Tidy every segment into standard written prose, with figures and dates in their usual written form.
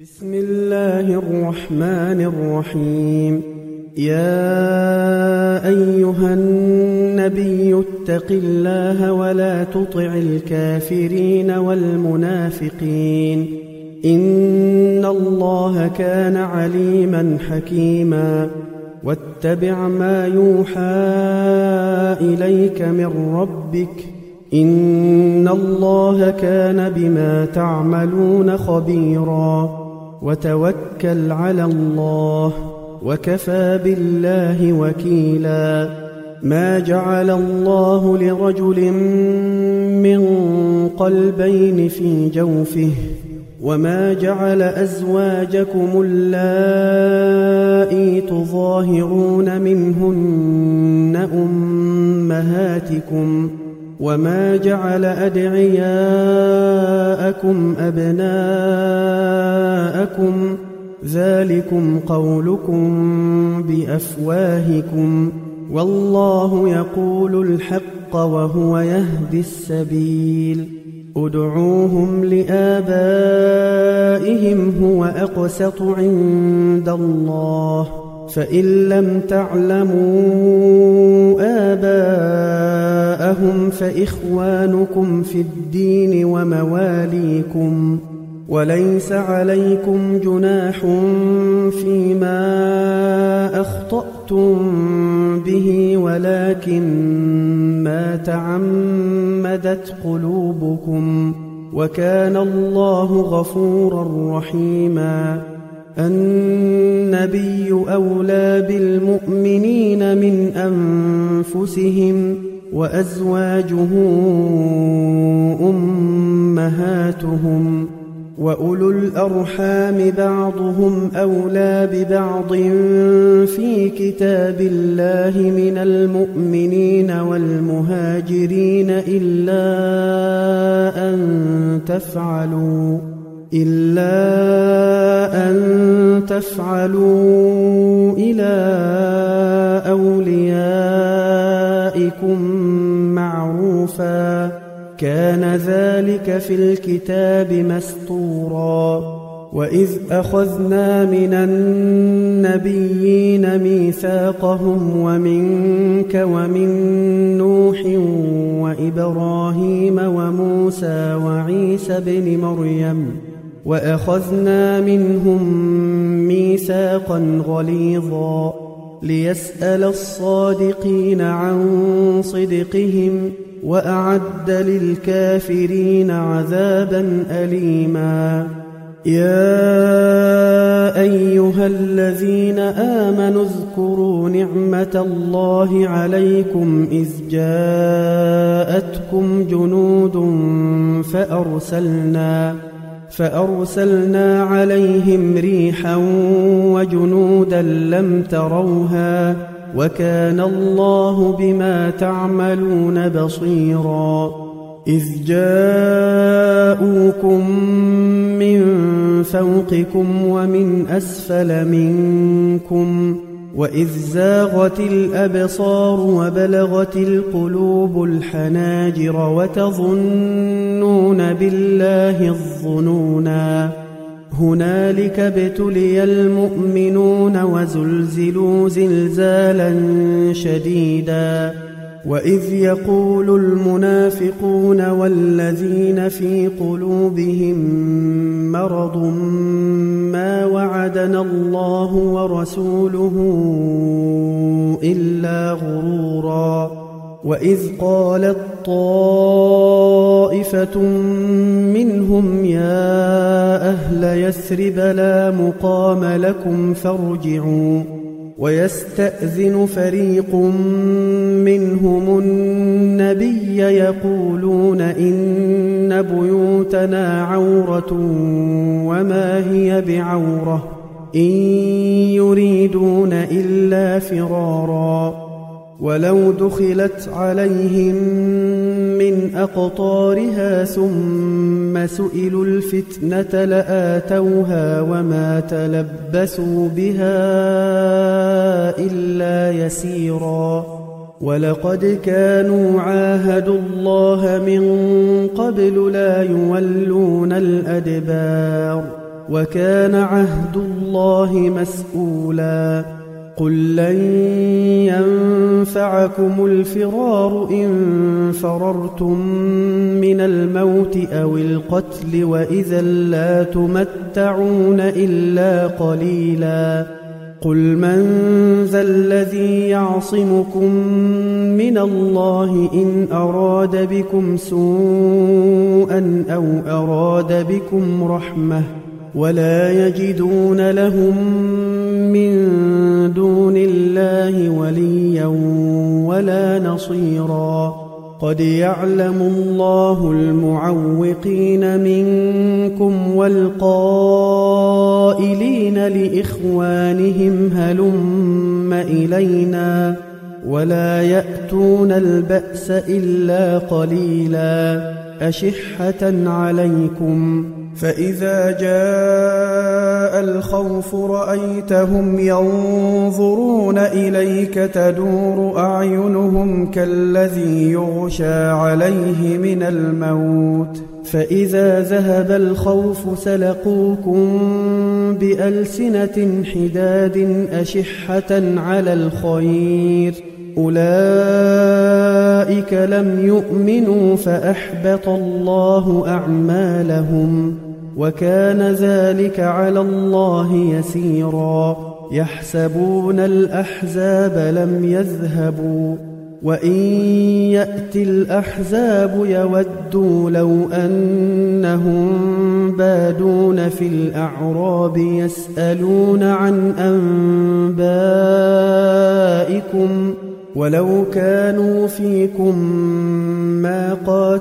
بسم الله الرحمن الرحيم. يا أيها النبي اتق الله ولا تطع الكافرين والمنافقين إن الله كان عليما حكيما. واتبع ما يوحى إليك من ربك إن الله كان بما تعملون خبيرا. وتوكل على الله وكفى بالله وكيلا. ما جعل الله لرجل من قلبين في جوفه وما جعل أزواجكم اللائي تظاهرون منهن أمهاتكم وما جعل أدعياءكم أبناءكم ذلكم قولكم بأفواهكم والله يقول الحق وهو يهدي السبيل. ادعوهم لآبائهم هو أقسط عند الله فإن لم تعلموا آباءهم فإخوانكم في الدين ومواليكم وليس عليكم جناح فيما أخطأتم به ولكن ما تعمدت قلوبكم وكان الله غفورا رحيما. النبي أولى بالمؤمنين من أنفسهم وأزواجه أمهاتهم وأولو الأرحام بعضهم أولى ببعض في كتاب الله من المؤمنين والمهاجرين إلا أن تفعلوا إلى أوليائكم معروفا كان ذلك في الكتاب مسطورا. وإذ أخذنا من النبيين ميثاقهم ومنك ومن نوح وإبراهيم وموسى وعيسى بن مريم وأخذنا منهم ميثاقا غليظا ليسأل الصادقين عن صدقهم وأعد للكافرين عذابا أليما. يا أيها الذين آمنوا اذكروا نعمة الله عليكم إذ جاءتكم جنود فأرسلنا عليهم ريحا وجنودا لم تروها وكان الله بما تعملون بصيرا. إذ جاءوكم من فوقكم ومن أسفل منكم وإذ زاغت الأبصار وبلغت القلوب الحناجر وتظنون بالله الظنونا. هنالك ابتلي المؤمنون وزلزلوا زلزالا شديدا. وإذ يقول المنافقون والذين في قلوبهم مرض ما وعدنا الله ورسوله إلا غرورا. وإذ قالت طائفة منهم يا أهل يثرب لا مقام لكم فارجعوا ويستأذن فريق منهم النبي يقولون إن بيوتنا عورة وما هي بعورة إن يريدون إلا فرارا. ولو دخلت عليهم من أقطارها ثم سئلوا الفتنة لآتوها وما تلبسوا بها إلا يسيرا. ولقد كانوا عاهدوا الله من قبل لا يولون الأدبار وكان عهد الله مسؤولا قل لن ينفعكم الفرار إن فررتم من الموت أو القتل وإذا لا تمتعون إلا قليلا قل من ذا الذي يعصمكم من الله إن أراد بكم سوءا أو أراد بكم رحمة ولا يجدون لهم من دون الله وليا ولا نصيرا قد يعلم الله المعوقين منكم والقائلين لإخوانهم هلم إلينا ولا يأتون البأس إلا قليلا أشحة عليكم فإذا جاء الخوف رأيتهم ينظرون إليك تدور أعينهم كالذي يغشى عليه من الموت فإذا ذهب الخوف سلقوكم بألسنة حداد أشحة على الخير أولئك لم يؤمنوا فأحبط الله أعمالهم وكان ذلك على الله يسيرا يحسبون الأحزاب لم يذهبوا وإن يأتي الأحزاب يودوا لو أنهم بادون في الأعراب يسألون عن أنبائكم ولو كانوا فيكم ما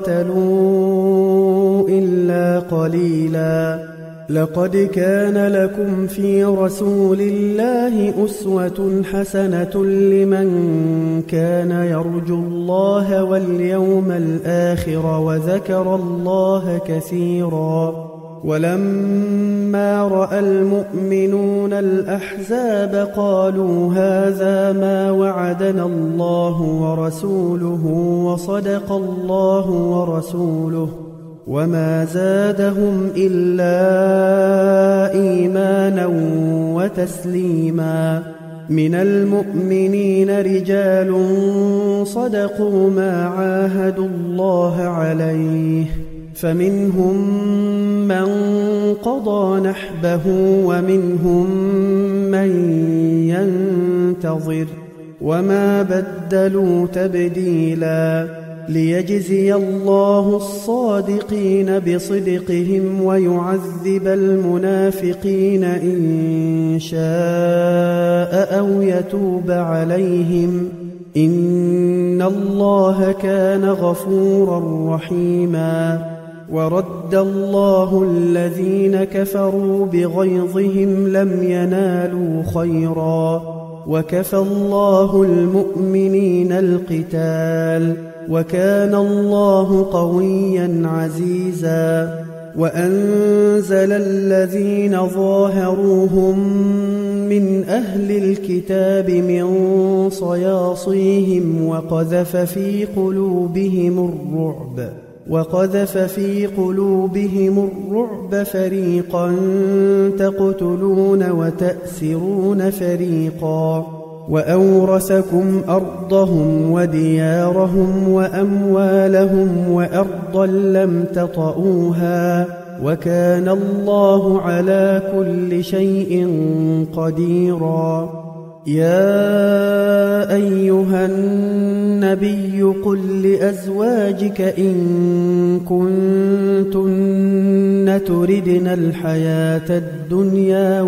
قاتلوا إلا قليلا لقد كان لكم في رسول الله أسوة حسنة لمن كان يرجو الله واليوم الآخر وذكر الله كثيرا ولما رأى المؤمنون الأحزاب قالوا هذا ما وعدنا الله ورسوله وصدق الله ورسوله وما زادهم إلا إيمانا وتسليما من المؤمنين رجال صدقوا ما عاهدوا الله عليه فمنهم من قضى نحبه ومنهم من ينتظر وما بدلوا تبديلا ليجزي الله الصادقين بصدقهم ويعذب المنافقين إن شاء أو يتوب عليهم إن الله كان غفورا رحيما ورد الله الذين كفروا بغيظهم لم ينالوا خيرا وكفى الله المؤمنين القتال وكان الله قويا عزيزا وأنزل الذين ظاهروهم من أهل الكتاب من صياصيهم وقذف في قلوبهم الرعب فريقا تقتلون وتأسرون فريقا وأورثكم أرضهم وديارهم وأموالهم وأرضا لم تطئوها وكان الله على كل شيء قديرا يا أيها النبي قل لأزواجك إن كنتن تردن الحياة الدنيا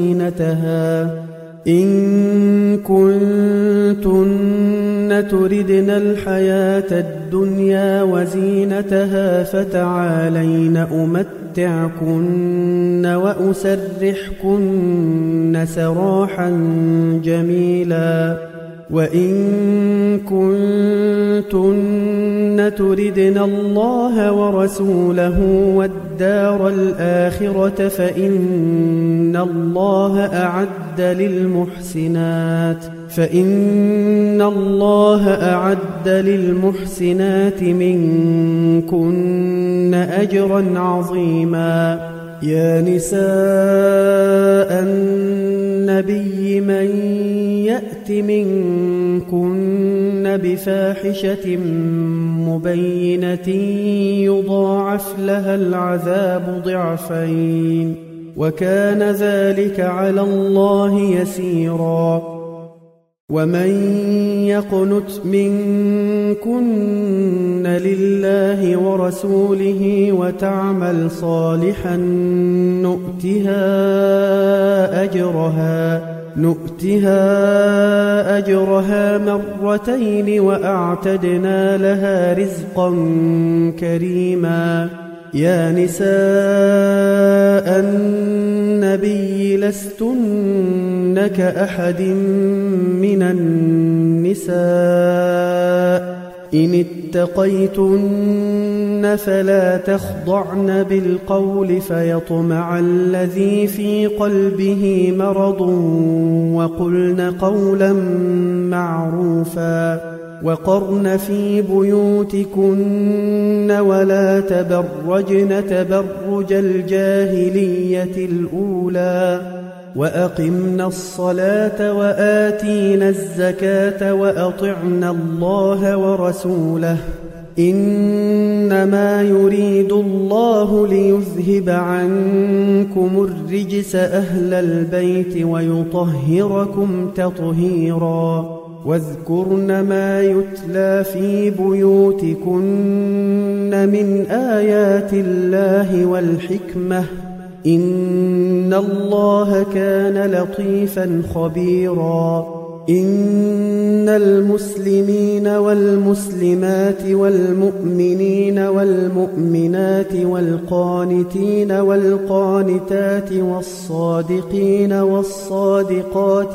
وزينتها فتعالين أمتعكن وأسرحكن سراحا جميلا وإن كنتن تردن الله ورسوله والدار الآخرة فإن الله أعد للمحسنات منكن أجرا عظيما يا نساء النبي من يأت منكن بفاحشة مبينة يضاعف لها العذاب ضعفين وكان ذلك على الله يسيرا ومن يقنت منكن لله ورسوله وتعمل صالحا نؤتها أجرها مرتين وأعتدنا لها رزقا كريما يا نساء النبي لستن كأحد من النساء إن اتقيتن فلا تخضعن بالقول فيطمع الذي في قلبه مرض وقلن قولا معروفا وقرن في بيوتكن ولا تبرجن تبرج الجاهلية الأولى وأقمنا الصلاة وآتينا الزكاة وأطعنا الله ورسوله إنما يريد الله ليذهب عنكم الرجس أهل البيت ويطهركم تطهيرا واذكرن ما يتلى في بيوتكن من آيات الله والحكمة إن الله كان لطيفا خبيرا إن المسلمين والمسلمات والمؤمنين والمؤمنات والقانتين والقانتات والصادقين والصادقات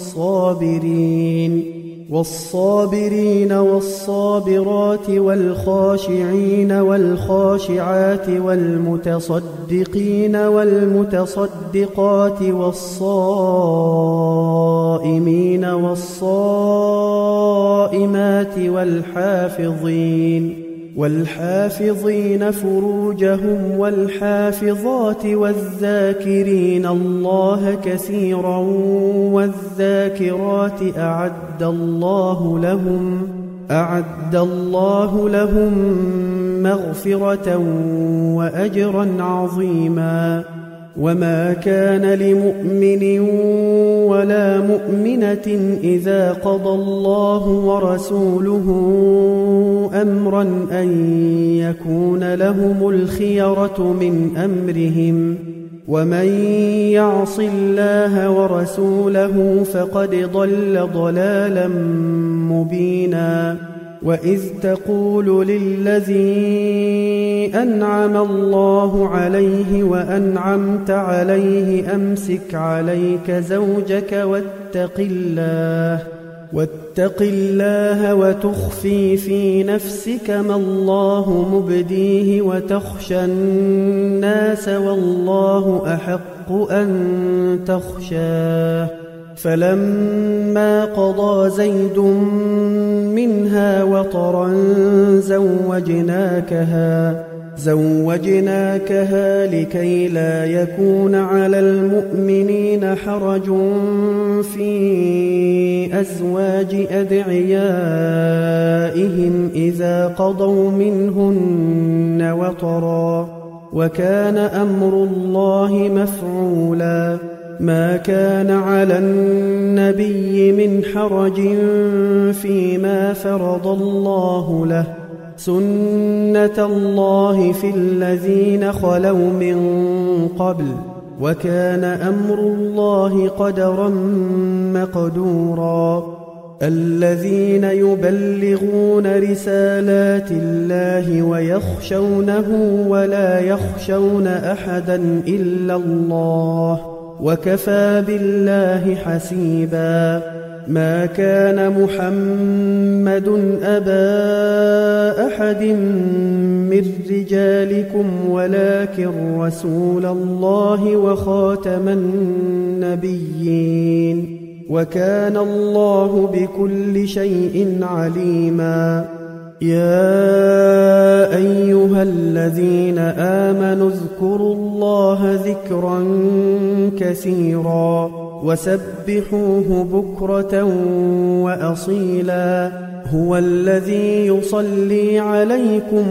والصابرين والصابرات والخاشعين والخاشعات والمتصدقين والمتصدقات والصائمين والصائمات والحافظين فروجهم والحافظات والذاكرين الله كثيرا والذاكرات أعد الله لهم مغفرة وأجرا عظيما وما كان لمؤمن ولا مؤمنة إذا قضى الله ورسوله أمرا أن يكون لهم الخيرة من أمرهم ومن يعص الله ورسوله فقد ضل ضلالا مبينا وإذ تقول للذي أنعم الله عليه وأنعمت عليه أمسك عليك زوجك واتق الله وتخفي في نفسك ما الله مبديه وتخشى الناس والله أحق أن تخشاه فلما قضى زيد منها وطرا زوجناكها لكي لا يكون على المؤمنين حرج في أزواج أدعيائهم إذا قضوا منهن وطرا وكان أمر الله مفعولا ما كان على النبي من حرج فيما فرض الله له سنة الله في الذين خلوا من قبل وكان أمر الله قدرا مقدورا الذين يبلغون رسالات الله ويخشونه ولا يخشون أحدا إلا الله وكفى بالله حسيبا ما كان محمد أبا أحد من رجالكم ولكن رسول الله وخاتم النبيين وكان الله بكل شيء عليما يا أيها الذين آمنوا اذكروا الله ذكرا كثيرا وسبحوه بكرة وأصيلا هو الذي يصلي عليكم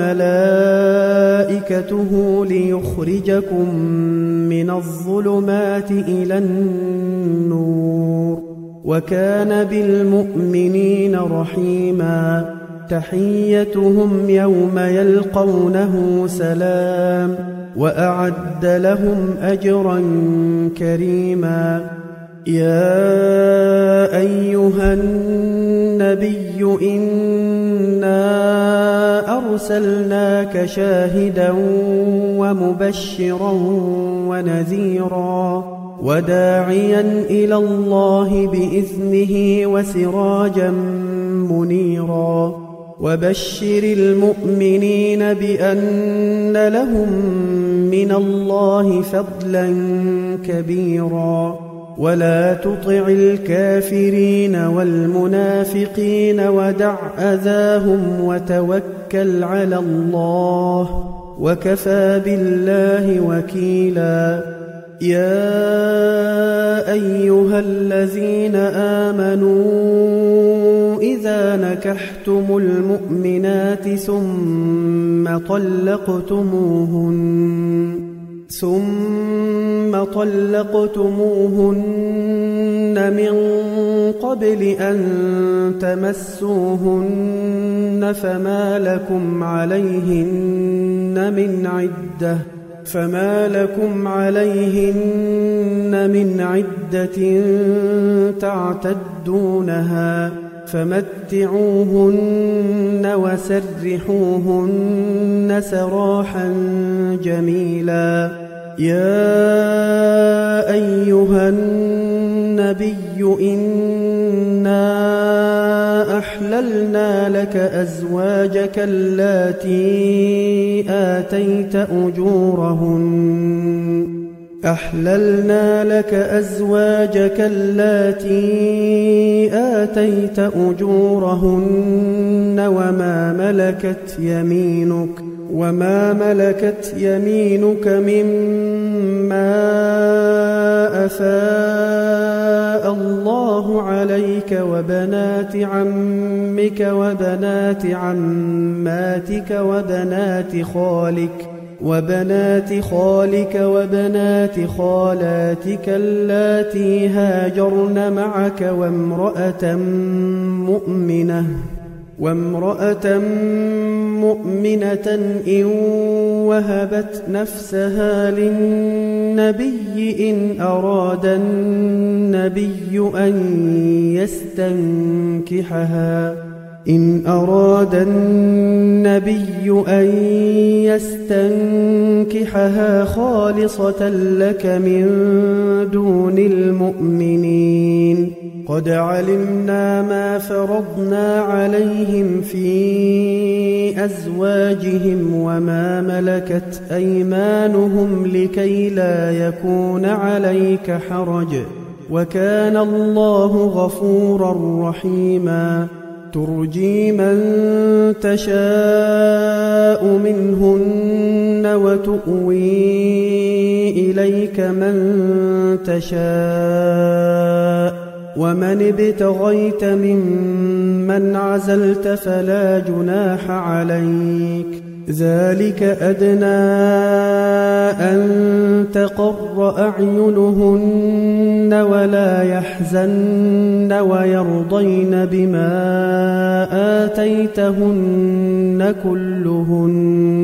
وملائكته ليخرجكم من الظلمات إلى النور وكان بالمؤمنين رحيما تحيتهم يوم يلقونه سلام وأعد لهم أجرا كريما يا أيها النبي إنا أرسلناك شاهدا ومبشرا ونذيرا وداعيا إلى الله بإذنه وسراجا منيرا وبشر المؤمنين بأن لهم من الله فضلا كبيرا ولا تطع الكافرين والمنافقين ودع أذاهم وتوكل على الله وكفى بالله وكيلا يا أيها الذين آمنوا إذا نكحتم المؤمنات ثم طلقتموهن من قبل أن تمسوهن فما لكم عليهن من عدة تعتدونها فمتعوهن وسرحوهن سراحا جميلا يا أيها النبي إنا أحللنا لك أزواجك اللاتي آتيت أجورهن وما ملكت يمينك مما أفاء الله عليك وبنات عمك وبنات عماتك وبنات خالك وبنات خالاتك اللاتي هاجرن معك وامرأة مؤمنة إن وهبت نفسها للنبي إن أراد النبي أن يستنكحها خالصة لك من دون المؤمنين قد علمنا ما فرضنا عليهم في أزواجهم وما ملكت أيمانهم لكي لا يكون عليك حرج وكان الله غفورا رحيما ترجي من تشاء منهن وتؤوي إليك من تشاء ومن ابتغيت ممن عزلت فلا جناح عليك ذلك أدنى أن تقر أعينهن ولا يحزن ويرضين بما آتيتهن كلهن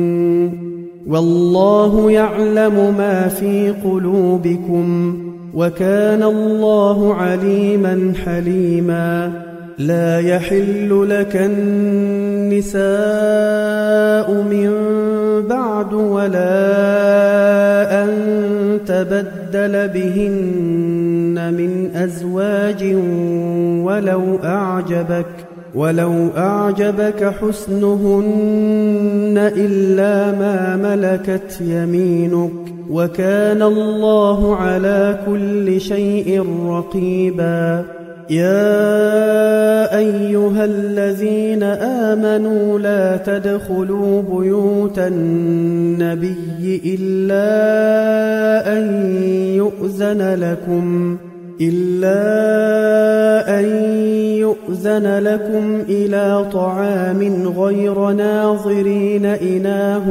والله يعلم ما في قلوبكم وكان الله عليما حليما لا يحل لك النساء من بعد ولا أن تبدل بهن من أزواج ولو أعجبك حسنهن إلا ما ملكت يمينك وكان الله على كل شيء رقيبا يا أيها الذين آمنوا لا تدخلوا بيوت النبي إلا أن يؤذن لكم إلى طعام غير ناظرين إناه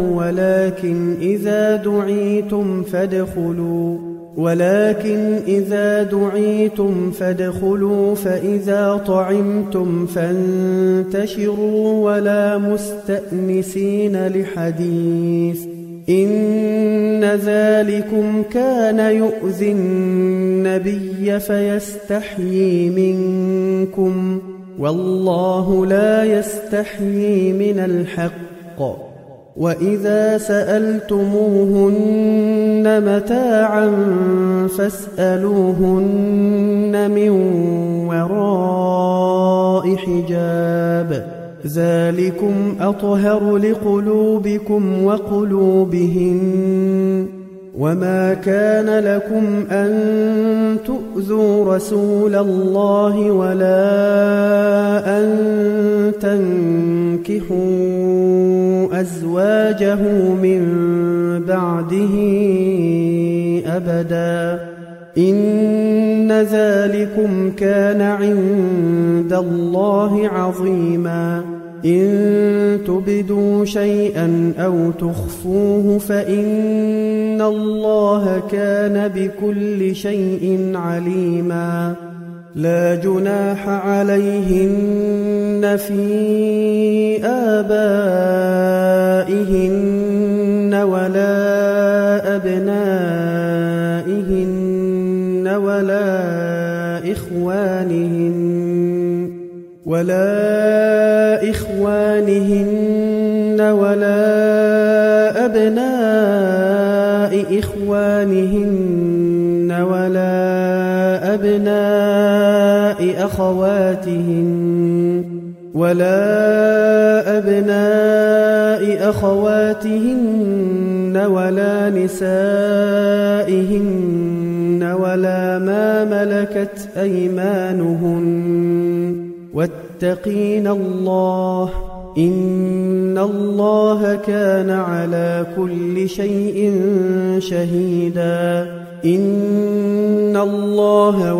ولكن إذا دعيتم فادخلوا فإذا طعمتم فانتشروا ولا مستأنسين لحديث إن ذلكم كان يؤذي النبي فيستحيي منكم والله لا يستحيي من الحق وإذا سألتموهن متاعا فاسألوهن من وراء حجاب ذلكم أطهر لقلوبكم وقلوبهن وما كان لكم أن تؤذوا رسول الله ولا أن تنكحوا أزواجه من بعده أبدا إن ذلكم كان عند الله عظيما إن تبدوا شيئا أو تخفوه فإن الله كان بكل شيء عليما لا جناح عليهن في آبائهن ولا أبنائهن ولا إخوانهن ولا أبناء إخوانهن ولا أبناء أخواتهن ولا نسائهن ولا ما ملكت أيمانهن واتقين الله إن الله كان على كل شيء شهيدا إن الله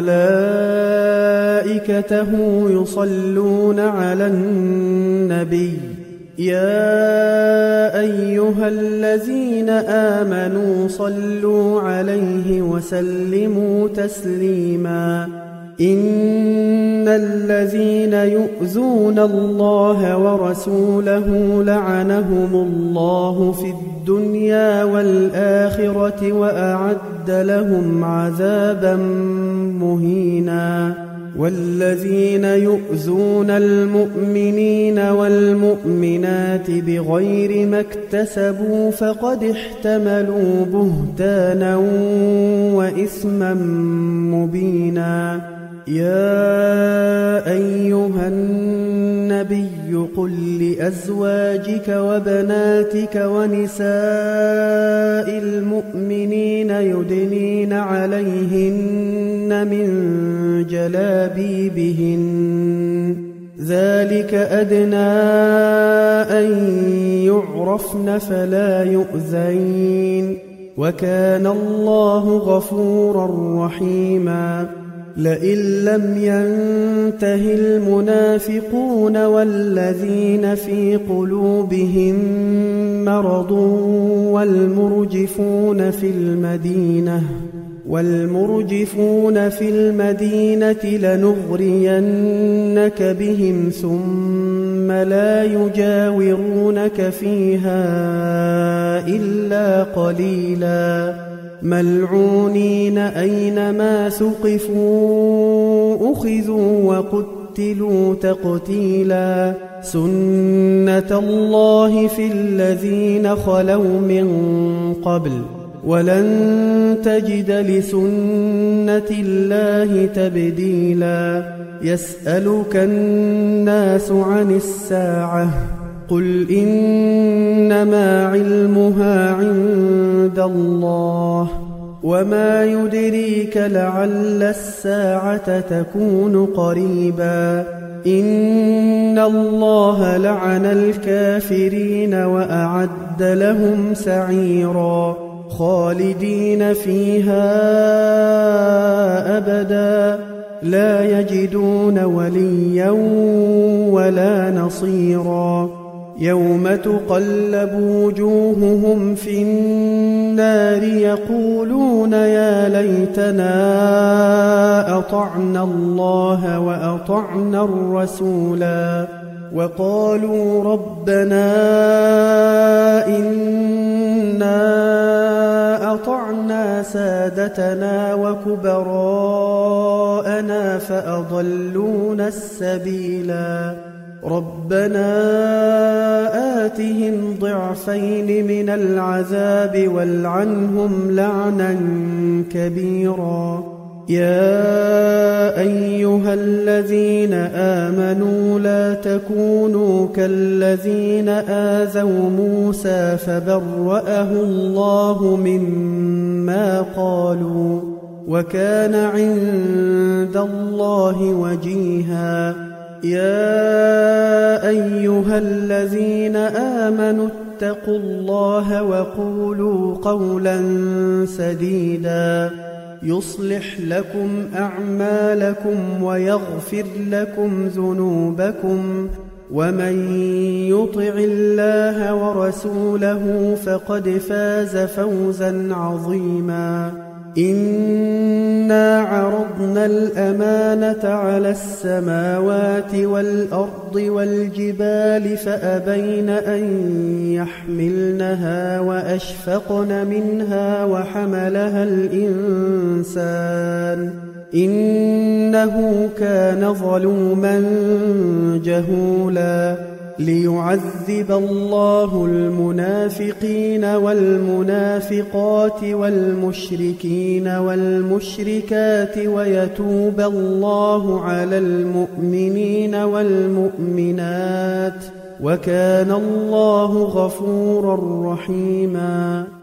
وملائكته يصلون على النبي يا أيها الذين آمنوا صلوا عليه وسلموا تسليما إن الذين يؤذون الله ورسوله لعنهم الله في الدنيا والآخرة وأعد لهم عذابا مهينا والذين يؤذون المؤمنين والمؤمنات بغير ما اكتسبوا فقد احتملوا بهتانا وإثما مبينا يا أيها النبي قل لأزواجك وبناتك ونساء المؤمنين يدنين عليهن من جلابيبهن ذلك أدنى أن يعرفن فلا يؤذين وكان الله غفورا رحيما لئن لم ينته المنافقون والذين في قلوبهم مرض والمرجفون في المدينة لنغرينك بهم ثم لا يجاورونك فيها إلا قليلا ملعونين أينما ثقفوا أخذوا وقتلوا تقتيلا سنة الله في الذين خلوا من قبل ولن تجد لسنة الله تبديلا يسألك الناس عن الساعة قل إنما علمها عند الله وما يدريك لعل الساعة تكون قريبا إن الله لعن الكافرين وأعد لهم سعيرا خالدين فيها أبدا لا يجدون وليا ولا نصيرا يوم تقلب وجوههم في النار يقولون يا ليتنا أطعنا الله وأطعنا الرسولا وقالوا ربنا إنا أطعنا سادتنا وكبراءنا فأضلونا السبيلا ربنا آتهم ضعفين من العذاب والعنهم لعنا كبيرا يا أيها الذين آمنوا لا تكونوا كالذين آذوا موسى فبرأه الله مما قالوا وكان عند الله وجيها يا أيها الذين آمنوا اتقوا الله وقولوا قولا سديدا يصلح لكم أعمالكم ويغفر لكم ذنوبكم ومن يطع الله ورسوله فقد فاز فوزا عظيما إنا عرضنا الأمانة على السماوات والأرض والجبال فأبين أن يحملنها وأشفقن منها وحملها الإنسان إنه كان ظلوما جهولا ليعذب الله المنافقين والمنافقات والمشركين والمشركات ويتوب الله على المؤمنين والمؤمنات وكان الله غفورا رحيما